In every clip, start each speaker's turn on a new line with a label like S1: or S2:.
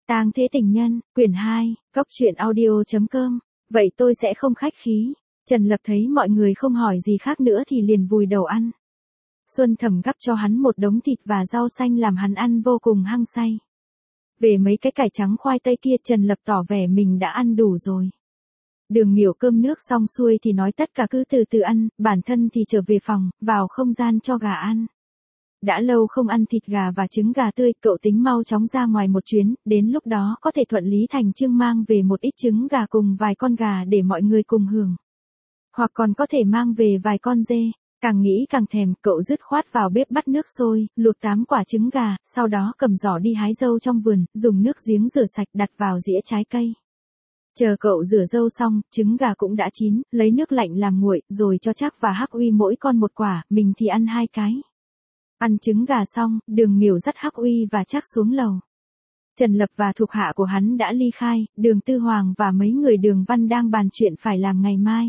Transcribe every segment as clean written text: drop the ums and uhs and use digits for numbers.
S1: Tang Thế Tình Nhân, quyển 2, cốc truyện audio.com. Vậy tôi sẽ không khách khí. Trần Lập thấy mọi người không hỏi gì khác nữa thì liền vùi đầu ăn. Xuân Thẩm gắp cho hắn một đống thịt và rau xanh làm hắn ăn vô cùng hăng say. Về mấy cái cải trắng khoai tây kia Trần Lập tỏ vẻ mình đã ăn đủ rồi. Đường Miểu cơm nước xong xuôi thì nói tất cả cứ từ từ ăn, bản thân thì trở về phòng, vào không gian cho gà ăn. Đã lâu không ăn thịt gà và trứng gà tươi, cậu tính mau chóng ra ngoài một chuyến, đến lúc đó có thể thuận lý thành chương mang về một ít trứng gà cùng vài con gà để mọi người cùng hưởng. Hoặc còn có thể mang về vài con dê. Càng nghĩ càng thèm, cậu dứt khoát vào bếp bắt nước sôi, luộc 8 quả trứng gà, sau đó cầm giỏ đi hái dâu trong vườn, dùng nước giếng rửa sạch đặt vào dĩa trái cây. Chờ cậu rửa dâu xong, trứng gà cũng đã chín, lấy nước lạnh làm nguội, rồi cho Trác và Hắc Uy mỗi con một quả, mình thì ăn 2 cái. Ăn trứng gà xong, Đường Miểu dắt Hắc Uy và Trác xuống lầu. Trần Lập và thuộc hạ của hắn đã ly khai, Đường Tư Hoàng và mấy người Đường Văn đang bàn chuyện phải làm ngày mai.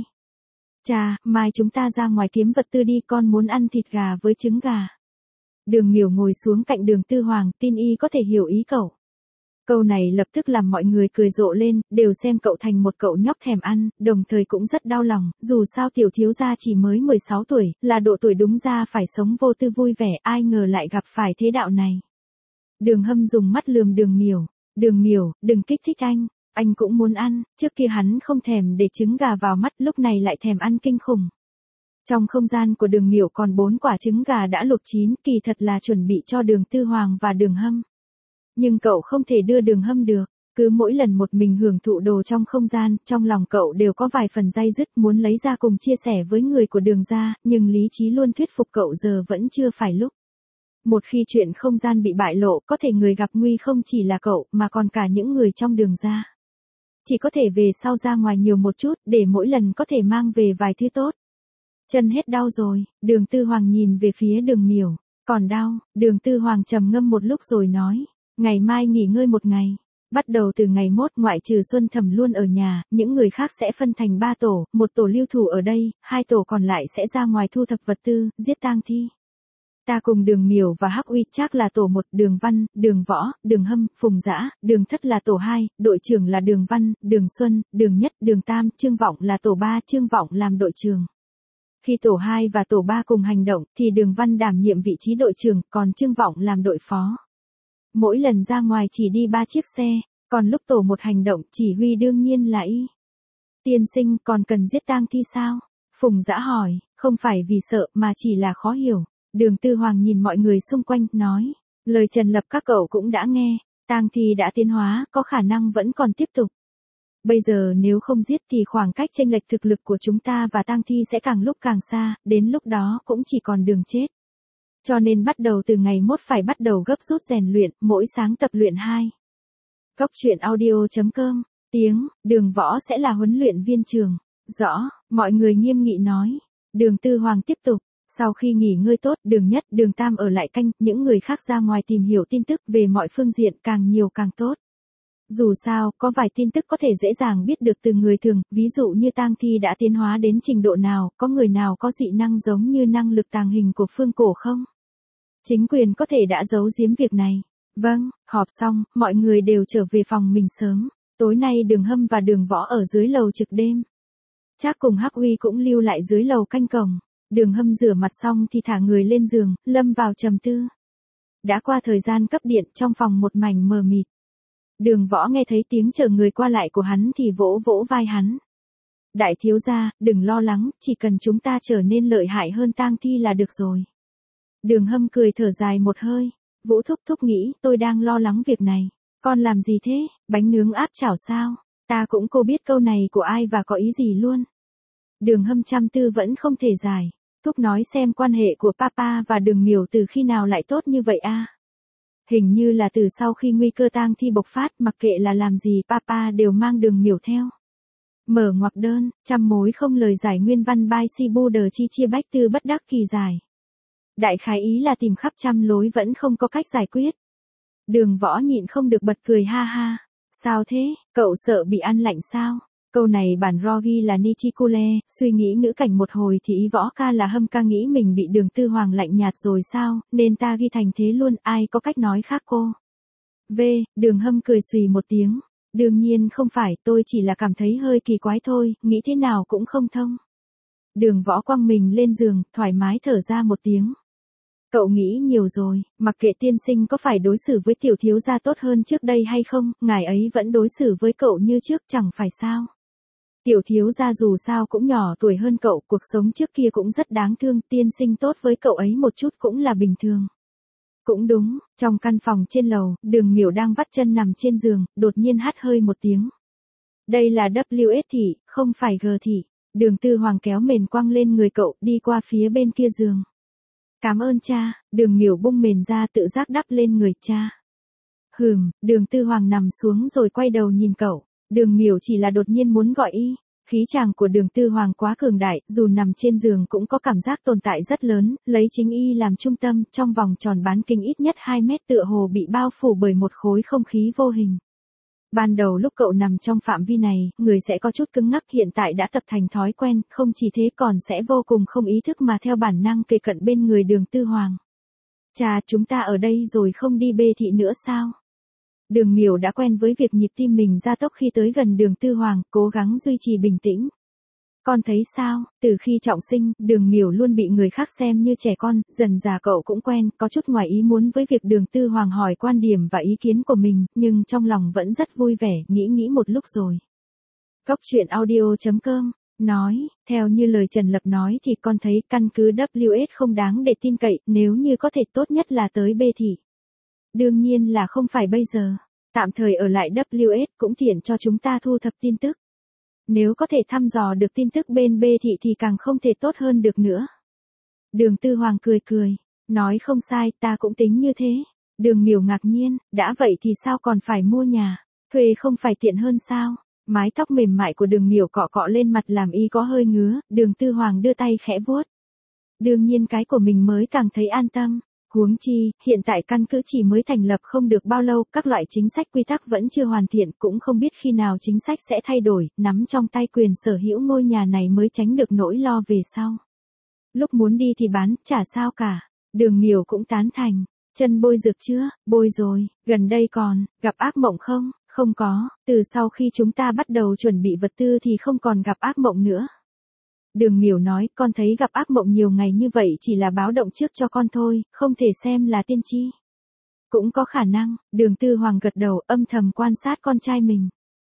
S1: Cha, mai chúng ta ra ngoài kiếm vật tư đi, con muốn ăn thịt gà với trứng gà. Đường Miểu ngồi xuống cạnh Đường Tư Hoàng, tin y có thể hiểu ý cậu. Câu này lập tức làm mọi người cười rộ lên, đều xem cậu thành một cậu nhóc thèm ăn, đồng thời cũng rất đau lòng, dù sao tiểu thiếu gia chỉ mới 16 tuổi, là độ tuổi đúng ra phải sống vô tư vui vẻ, ai ngờ lại gặp phải thế đạo này. Đường Hâm dùng mắt lườm Đường Miểu, đừng kích thích anh cũng muốn ăn, trước kia hắn không thèm để trứng gà vào mắt, lúc này lại thèm ăn kinh khủng. Trong không gian của Đường Miểu còn 4 quả trứng gà đã luộc chín, kỳ thật là chuẩn bị cho Đường Tư Hoàng và Đường Hâm. Nhưng cậu không thể đưa Đường Hâm được, cứ mỗi lần một mình hưởng thụ đồ trong không gian, trong lòng cậu đều có vài phần day dứt muốn lấy ra cùng chia sẻ với người của Đường gia, nhưng lý trí luôn thuyết phục cậu giờ vẫn chưa phải lúc. Một khi chuyện không gian bị bại lộ, có thể người gặp nguy không chỉ là cậu, mà còn cả những người trong Đường gia. Chỉ có thể về sau ra ngoài nhiều một chút, để mỗi lần có thể mang về vài thứ tốt. Chân hết đau rồi, Đường Tư Hoàng nhìn về phía Đường Miểu, còn đau, Đường Tư Hoàng trầm ngâm một lúc rồi nói, ngày mai nghỉ ngơi một ngày. Bắt đầu từ ngày mốt, ngoại trừ Xuân Thẩm luôn ở nhà, những người khác sẽ phân thành 3 tổ, một tổ lưu thủ ở đây, 2 tổ còn lại sẽ ra ngoài thu thập vật tư, giết tang thi. Ta cùng Đường Miểu và Hắc Uy Trác là tổ 1, Đường Văn, Đường Võ, Đường Hâm, Phùng Dã, Đường Thất là tổ 2, đội trưởng là Đường Văn, Đường Xuân, Đường Nhất, Đường Tam, Trương Vọng là tổ 3, Trương Vọng làm đội trưởng. Khi tổ 2 và tổ 3 cùng hành động, thì Đường Văn đảm nhiệm vị trí đội trưởng, còn Trương Vọng làm đội phó. Mỗi lần ra ngoài chỉ đi 3 chiếc xe, còn lúc tổ 1 hành động, chỉ huy đương nhiên là y. Tiên sinh, còn cần giết tang thi sao? Phùng Dã hỏi, không phải vì sợ mà chỉ là khó hiểu. Đường Tư Hoàng nhìn mọi người xung quanh, nói, lời Trần Lập các cậu cũng đã nghe, tang thi đã tiến hóa, có khả năng vẫn còn tiếp tục. Bây giờ nếu không giết thì khoảng cách chênh lệch thực lực của chúng ta và tang thi sẽ càng lúc càng xa, đến lúc đó cũng chỉ còn đường chết. Cho nên bắt đầu từ ngày mốt phải bắt đầu gấp rút rèn luyện, mỗi sáng tập luyện 2. cốc truyện audio.com, Đường Võ sẽ là huấn luyện viên trường. Rõ, mọi người nghiêm nghị nói. Đường Tư Hoàng tiếp tục. Sau khi nghỉ ngơi tốt, Đường Nhất, Đường Tam ở lại canh, những người khác ra ngoài tìm hiểu tin tức về mọi phương diện, càng nhiều càng tốt. Dù sao, có vài tin tức có thể dễ dàng biết được từ người thường, ví dụ như tang thi đã tiến hóa đến trình độ nào, có người nào có dị năng giống như năng lực tàng hình của Phương Cổ không? Chính quyền có thể đã giấu giếm việc này. Vâng, họp xong, mọi người đều trở về phòng mình sớm. Tối nay Đường Hâm và Đường Võ ở dưới lầu trực đêm. Trác cùng Hắc Uy cũng lưu lại dưới lầu canh cổng. Đường Hâm rửa mặt xong thì thả người lên giường, lâm vào trầm tư. Đã qua thời gian cấp điện, trong phòng một mảnh mờ mịt. Đường Võ nghe thấy tiếng chở người qua lại của hắn thì vỗ vỗ vai hắn. Đại thiếu gia, đừng lo lắng, chỉ cần chúng ta trở nên lợi hại hơn tang thi là được rồi. Đường Hâm cười thở dài một hơi. Vũ thúc thúc nghĩ, tôi đang lo lắng việc này. Con làm gì thế, bánh nướng áp chảo sao? Ta cũng cô biết câu này của ai và có ý gì luôn. Đường Hâm chăm tư vẫn không thể giải. Thúc nói xem quan hệ của Papa và Đường Miểu từ khi nào lại tốt như vậy a? Hình như là từ sau khi nguy cơ tang thi bộc phát, mặc kệ là làm gì Papa đều mang Đường Miểu theo. Mở ngoặc đơn, trăm mối không lời giải nguyên văn by si bu đờ chi chia bách tư bất đắc kỳ giải. Đại khái ý là tìm khắp trăm lối vẫn không có cách giải quyết. Đường Võ nhịn không được bật cười ha ha. Sao thế, cậu sợ bị ăn lạnh sao? Câu này bản ro ghi là Nichikule, suy nghĩ ngữ cảnh một hồi thì ý Võ ca là Hâm ca nghĩ mình bị Đường Tư Hoàng lạnh nhạt rồi sao, nên ta ghi thành thế luôn, ai có cách nói khác cô. V, Đường Hâm cười xùy một tiếng. Đương nhiên không phải, tôi chỉ là cảm thấy hơi kỳ quái thôi, nghĩ thế nào cũng không thông. Đường Võ quăng mình lên giường, thoải mái thở ra một tiếng. Cậu nghĩ nhiều rồi, mặc kệ tiên sinh có phải đối xử với tiểu thiếu gia tốt hơn trước đây hay không, ngài ấy vẫn đối xử với cậu như trước chẳng phải sao. Tiểu thiếu gia dù sao cũng nhỏ tuổi hơn cậu, cuộc sống trước kia cũng rất đáng thương, tiên sinh tốt với cậu ấy một chút cũng là bình thường. Cũng đúng, trong căn phòng trên lầu, Đường Miểu đang vắt chân nằm trên giường, đột nhiên hắt hơi một tiếng. Đây là WS thị, không phải G thị. Đường Tư Hoàng kéo mền quăng lên người cậu, đi qua phía bên kia giường. Cảm ơn cha, Đường Miểu bung mền ra tự giác đắp lên người cha. Đường Tư Hoàng nằm xuống rồi quay đầu nhìn cậu. Đường Miểu chỉ là đột nhiên muốn gọi y. Khí chàng của Đường Tư Hoàng quá cường đại, dù nằm trên giường cũng có cảm giác tồn tại rất lớn, lấy chính y làm trung tâm, trong vòng tròn bán kính ít nhất 2 mét tựa hồ bị bao phủ bởi một khối không khí vô hình. Ban đầu lúc cậu nằm trong phạm vi này, người sẽ có chút cứng ngắc, hiện tại đã tập thành thói quen, không chỉ thế còn sẽ vô cùng không ý thức mà theo bản năng kề cận bên người Đường Tư Hoàng. Cha, chúng ta ở đây rồi không đi bê thị nữa sao? Đường Miểu đã quen với việc nhịp tim mình gia tốc khi tới gần Đường Tư Hoàng, cố gắng duy trì bình tĩnh. Con thấy sao, từ khi trọng sinh, Đường Miểu luôn bị người khác xem như trẻ con, dần dà cậu cũng quen, có chút ngoài ý muốn với việc Đường Tư Hoàng hỏi quan điểm và ý kiến của mình, nhưng trong lòng vẫn rất vui vẻ, nghĩ một lúc rồi. Cốc truyện audio.com nói, theo như lời Trần Lập nói thì con thấy căn cứ WS không đáng để tin cậy, nếu như có thể tốt nhất là tới B thị. Đương nhiên là không phải bây giờ, tạm thời ở lại WS cũng tiện cho chúng ta thu thập tin tức. Nếu có thể thăm dò được tin tức bên B thị thì càng không thể tốt hơn được nữa. Đường Tư Hoàng cười, nói không sai, ta cũng tính như thế. Đường Miểu ngạc nhiên, đã vậy thì sao còn phải mua nhà, thuê không phải tiện hơn sao? Mái tóc mềm mại của Đường Miểu cọ cọ lên mặt làm y có hơi ngứa, Đường Tư Hoàng đưa tay khẽ vuốt. Đương nhiên cái của mình mới càng thấy an tâm. Huống chi, hiện tại căn cứ chỉ mới thành lập không được bao lâu, các loại chính sách quy tắc vẫn chưa hoàn thiện, cũng không biết khi nào chính sách sẽ thay đổi, nắm trong tay quyền sở hữu ngôi nhà này mới tránh được nỗi lo về sau. Lúc muốn đi thì bán, chả sao cả. Đường Miểu cũng tán thành. Chân bôi dược chưa? Bôi rồi, gần đây còn, gặp ác mộng không? Không có, từ sau khi chúng ta bắt đầu chuẩn bị vật tư thì không còn gặp ác mộng nữa. Đường Miểu nói, con thấy gặp ác mộng nhiều ngày như vậy chỉ là báo động trước cho con thôi, không thể xem là tiên tri. Cũng có khả năng, Đường Tư Hoàng gật đầu âm thầm quan sát con trai mình.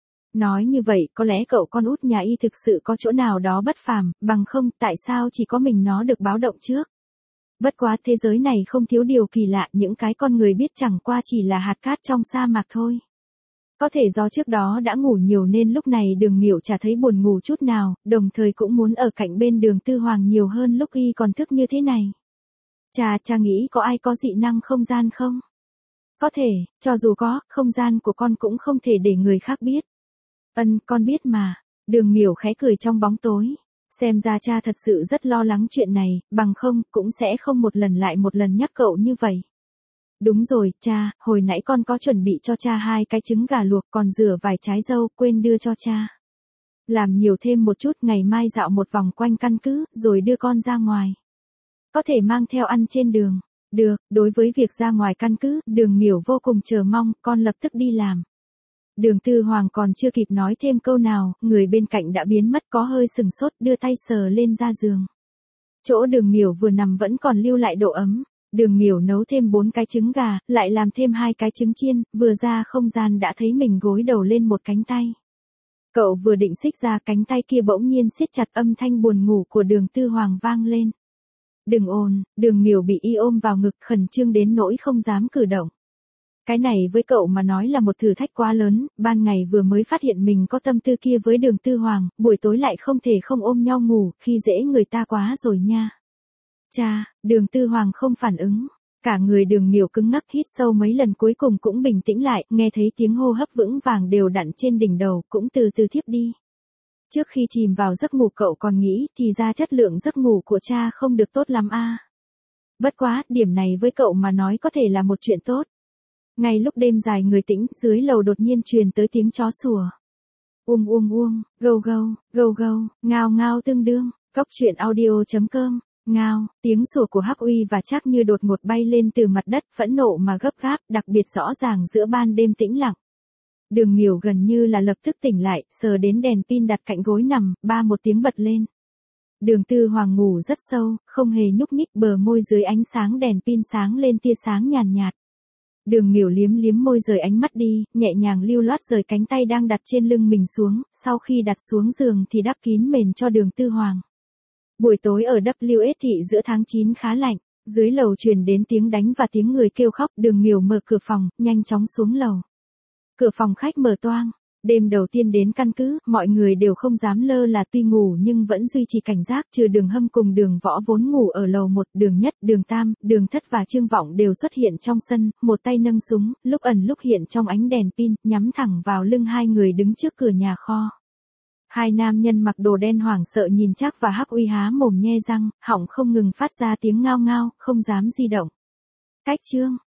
S1: Nói như vậy, có lẽ cậu con út nhà y thực sự có chỗ nào đó bất phàm, bằng không, tại sao chỉ có mình nó được báo động trước. Bất quá thế giới này không thiếu điều kỳ lạ, những cái con người biết chẳng qua chỉ là hạt cát trong sa mạc thôi. Có thể do trước đó đã ngủ nhiều nên lúc này Đường Miểu chả thấy buồn ngủ chút nào, đồng thời cũng muốn ở cạnh bên Đường Tư Hoàng nhiều hơn lúc y còn thức như thế này. Cha nghĩ có ai có dị năng không gian không? Có thể, cho dù có, không gian của con cũng không thể để người khác biết. Con biết mà. Đường Miểu khẽ cười trong bóng tối. Xem ra cha thật sự rất lo lắng chuyện này, bằng không, cũng sẽ không một lần nhắc cậu như vậy. Đúng rồi, cha, hồi nãy con có chuẩn bị cho cha 2 cái trứng gà luộc còn rửa vài trái dâu, quên đưa cho cha. Làm nhiều thêm một chút, ngày mai dạo một vòng quanh căn cứ, rồi đưa con ra ngoài. Có thể mang theo ăn trên đường. Được, đối với việc ra ngoài căn cứ, Đường Miểu vô cùng chờ mong, con lập tức đi làm. Đường Tư Hoàng còn chưa kịp nói thêm câu nào, người bên cạnh đã biến mất, có hơi sừng sốt, đưa tay sờ lên da giường. Chỗ Đường Miểu vừa nằm vẫn còn lưu lại độ ấm. Đường Miểu nấu thêm 4 cái trứng gà, lại làm thêm 2 cái trứng chiên, vừa ra không gian đã thấy mình gối đầu lên một cánh tay. Cậu vừa định xích ra, cánh tay kia bỗng nhiên siết chặt, âm thanh buồn ngủ của Đường Tư Hoàng vang lên. Đừng ồn, Đường Miểu bị y ôm vào ngực, khẩn trương đến nỗi không dám cử động. Cái này với cậu mà nói là một thử thách quá lớn, ban ngày vừa mới phát hiện mình có tâm tư kia với Đường Tư Hoàng, buổi tối lại không thể không ôm nhau ngủ, khi dễ người ta quá rồi nha. Cha, Đường Tư Hoàng không phản ứng. Cả người Đường Miểu cứng ngắc, hít sâu mấy lần cuối cùng cũng bình tĩnh lại, nghe thấy tiếng hô hấp vững vàng đều đặn trên đỉnh đầu, cũng từ từ thiếp đi. Trước khi chìm vào giấc ngủ cậu còn nghĩ thì ra chất lượng giấc ngủ của cha không được tốt lắm a. Bất quá, điểm này với cậu mà nói có thể là một chuyện tốt. Ngay lúc đêm dài người tĩnh, dưới lầu đột nhiên truyền tới tiếng chó sủa. Gâu gâu, ngao ngao tương đương, cốc truyện audio.com Ngao, tiếng sủa của Hắc Uy và Trác Như đột ngột bay lên từ mặt đất, phẫn nộ mà gấp gáp, đặc biệt rõ ràng giữa ban đêm tĩnh lặng. Đường Miểu gần như là lập tức tỉnh lại, sờ đến đèn pin đặt cạnh gối nằm, ba một tiếng bật lên. Đường Tư Hoàng ngủ rất sâu, không hề nhúc nhích, bờ môi dưới ánh sáng đèn pin sáng lên tia sáng nhàn nhạt. Đường Miểu liếm liếm môi rời ánh mắt đi, nhẹ nhàng lưu loát rời cánh tay đang đặt trên lưng mình xuống, sau khi đặt xuống giường thì đắp kín mền cho Đường Tư Hoàng. Buổi tối ở WS thị giữa tháng 9 khá lạnh, dưới lầu truyền đến tiếng đánh và tiếng người kêu khóc, Đường Miểu mở cửa phòng, nhanh chóng xuống lầu. Cửa phòng khách mở toang. Đêm đầu tiên đến căn cứ, mọi người đều không dám lơ là, tuy ngủ nhưng vẫn duy trì cảnh giác, trừ Đường Hâm cùng Đường Võ vốn ngủ ở lầu 1, Đường Nhất, Đường Tam, Đường Thất và Trương Vọng đều xuất hiện trong sân, một tay nâng súng, lúc ẩn lúc hiện trong ánh đèn pin, nhắm thẳng vào lưng hai người đứng trước cửa nhà kho. Hai nam nhân mặc đồ đen hoảng sợ nhìn Trác và Hắc Uy há mồm nhe răng, họng không ngừng phát ra tiếng ngao ngao, không dám di động. Cách chương